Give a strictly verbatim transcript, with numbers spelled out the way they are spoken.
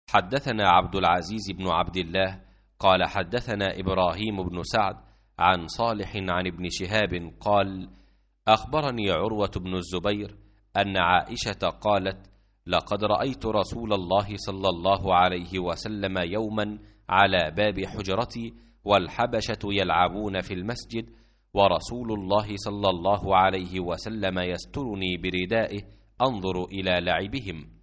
حدثنا عبد العزيز بن عبد الله قال حدثنا إبراهيم بن سعد عن صالح عن ابن شهاب قال أخبرني عروة بن الزبير أن عائشة قالت لقد رأيت رسول الله صلى الله عليه وسلم يوما على باب حجرتي والحبشة يلعبون في المسجد ورسول الله صلى الله عليه وسلم يسترني بردائه أنظر إلى لعبهم.